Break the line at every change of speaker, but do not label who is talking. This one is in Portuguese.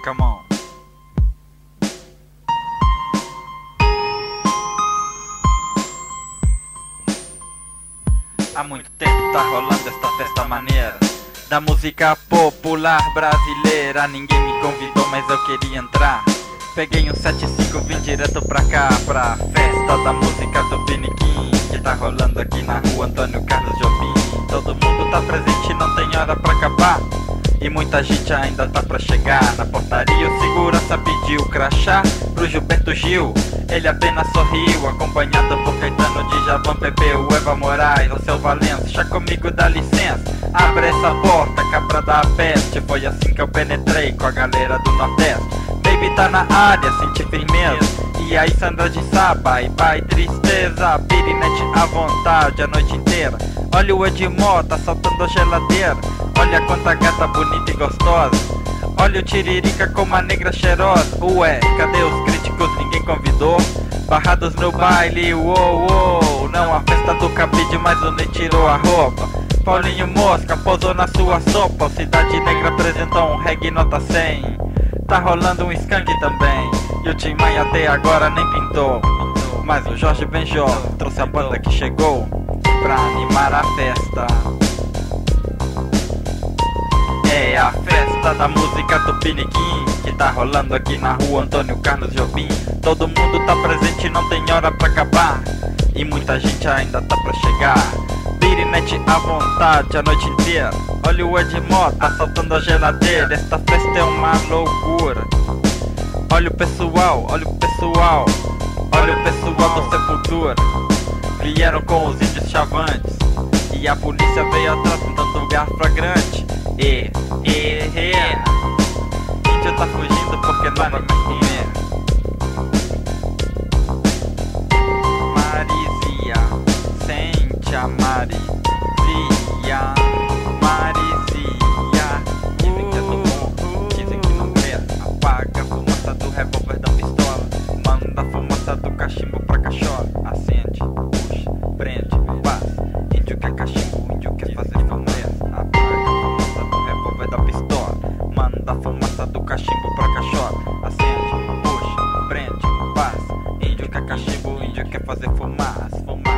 Come on. Há muito tempo tá rolando esta festa maneira da música popular brasileira. Ninguém me convidou, mas eu queria entrar. Peguei um 75, vim direto pra cá, pra festa da música do Piniquim, que tá rolando aqui na rua Antônio Carlos Jobim. Todo mundo tá presente, não tem hora pra acabar, e muita gente ainda tá pra chegar. Na portaria o segurança pediu crachá pro Gilberto Gil, ele apenas sorriu, acompanhado por Caetano, Djavan, Pepeu, Eva Moraes, o seu Valença. Chá comigo, dá licença, abre essa porta, cabra da peste. Foi assim que eu penetrei com a galera do Nordeste. Baby tá na área, senti firmeza. E aí Sandra de Sá, bye bye tristeza. Pirinete à vontade a noite inteira. Olha o Edmó, tá saltando a geladeira. Olha quanta gata bonita e gostosa. Olha o Tiririca com uma negra cheirosa. Ué, cadê os críticos? Ninguém convidou. Barrados no baile, uou, uou. Não a festa do cabide, mas o Ney tirou a roupa. Paulinho Mosca posou na sua sopa. O Cidade Negra apresentou um reggae nota 100. Tá rolando um skunk também, e o Tim Maia até agora nem pintou. Mas o Jorge Benjó trouxe a banda que chegou pra animar a festa. É a festa da música do Piniquim, que tá rolando aqui na rua Antônio Carlos Jobim. Todo mundo tá presente, não tem hora pra acabar, e muita gente ainda tá pra chegar. Pirinete à vontade a noite inteira. Olha o Edmó, tá saltando a geladeira. Esta festa é uma loucura. Olha o pessoal, olha o pessoal. Olha o pessoal do Sepultura. Vieram com os índios chavantes, e a polícia veio atrás tentando lugar flagrante. Índio tá fugindo porque não vai mais comer. Marizia, sente a Marizia. Marizia, dizem que é do bom, dizem que não presta. Apaga a fumaça do revólver da pistola, manda a fumaça do cachimbo pra cachola. Acende, puxa, prende, passa. Índio quer cachimbo, índio quer fazer fumaça. Apaga a fumaça do revólver da pistola, manda a fumaça do cachimbo pra cachola. Acende, puxa, prende, passa. Índio quer cachimbo, índio quer fazer fumaça, fumaça.